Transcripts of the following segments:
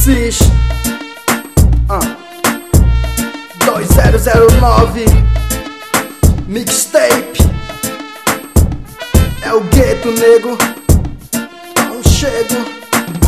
MCs 2009 Mixtape. É o gueto, nego. Não chego.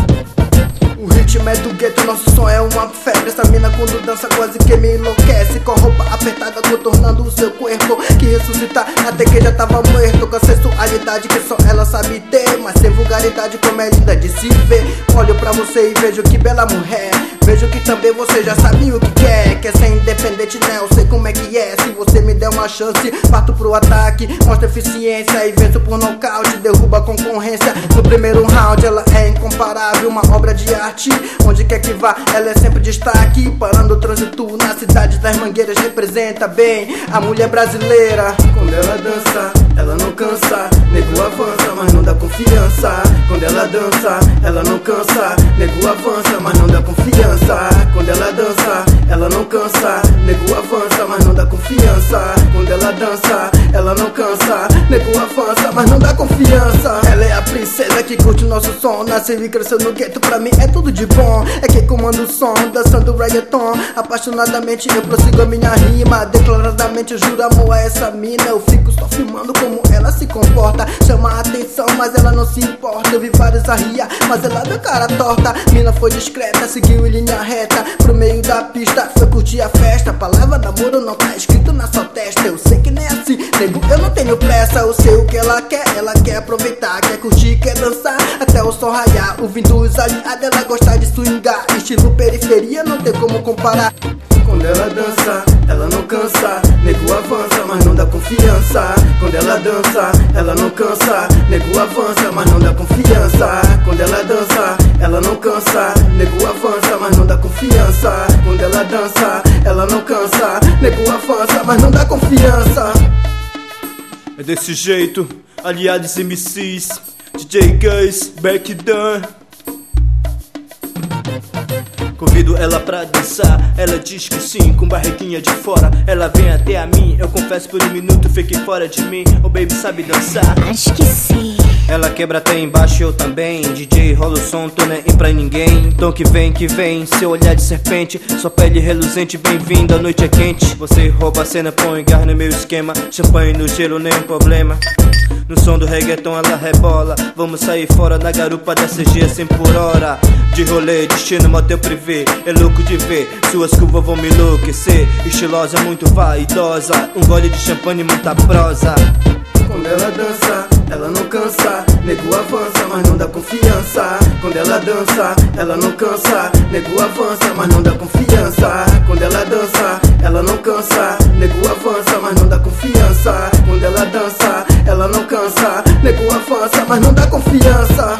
O ritmo é do gueto, nosso som é uma febre. Essa mina quando dança quase que me enlouquece, com roupa apertada contornando o seu corpo, que ressuscita até que já tava morto. Com a sensualidade que só ela sabe ter, mas sem vulgaridade como é linda de se ver. Olho pra você e vejo que bela mulher. Vejo que também você já sabe o que quer. Quer ser independente, né? Eu sei como é que é. Se você me der uma chance, parto pro ataque, mostra eficiência e venço por nocaute. Derruba a concorrência no primeiro round. Ela é incomparável, uma obra de arte. Onde quer que vá, ela é sempre destaque. Parando o trânsito na cidade das Mangueiras, representa bem a mulher brasileira. Quando ela dança, ela não cansa. Nego avança, mas não dá confiança. Quando ela dança, ela não cansa. Nego avança, mas não dá confiança. Quando ela dança, ela não cansa. Nego avança, mas não dá confiança. Quando ela dança, ela não cansa. Nego avança, mas não dá confiança. Ela é a princesa que curte o nosso som. Nasceu e cresceu no gueto, pra mim é tudo de bom. É quem comanda o som, dançando reggaeton. Apaixonadamente eu prossigo a minha rima. Declaradamente eu juro amor a essa mina. Eu fico só filmando como ela se comporta. Chama a atenção, mas ela não se importa. Eu vi vários a ria, mas ela deu cara torta. Mina foi discreta, seguiu em linha reta pro meio da pista, foi curtir a festa. Palavra namoro não tá escrito na sua testa. Eu sei que nem assim, nego, eu não tenho pressa. Eu sei o que ela quer aproveitar. Quer curtir, quer dançar até o sol raiar. Ouvindo os aliados, ela gosta de swingar. Estilo periferia, não tem como comparar. Quando ela dança, ela não cansa. Nego avança, mas não dá confiança. Quando ela dança, ela não cansa. Nego avança, mas não dá confiança. Quando ela dança, ela não cansa. Nego avança, mas não dá confiança. Quando ela dança, ela não cansa. Nego avança, mas não dá confiança. É desse jeito, aliados MCs, DJ Guys, Back Down. Convido ela pra dançar, ela diz que sim, com barriguinha de fora. Ela vem até a mim, eu confesso por um minuto, fiquei fora de mim. O baby sabe dançar? Acho que sim. Ela quebra até embaixo, eu também. DJ rola o som, tô nem pra ninguém. Então que vem, seu olhar de serpente, sua pele reluzente, bem-vindo, a noite é quente. Você rouba a cena, põe gar no meu esquema. Champanhe no gelo, nenhum problema. No som do reggaeton ela rebola. Vamos sair fora na garupa da CG 100 por hora. De rolê, destino, motel privê. É louco de ver, suas curvas vão me enlouquecer. Estilosa, muito vaidosa. Um gole de champanhe, muita prosa. Quando ela dança, ela não cansa. Nego avança, mas não dá confiança. Quando ela dança, ela não cansa. Nego avança, mas não dá confiança. Quando ela dança, ela não cansa. Nego avança, mas não dá confiança. Quando ela dança, ela não cansa. Nego avança, mas não dá confiança.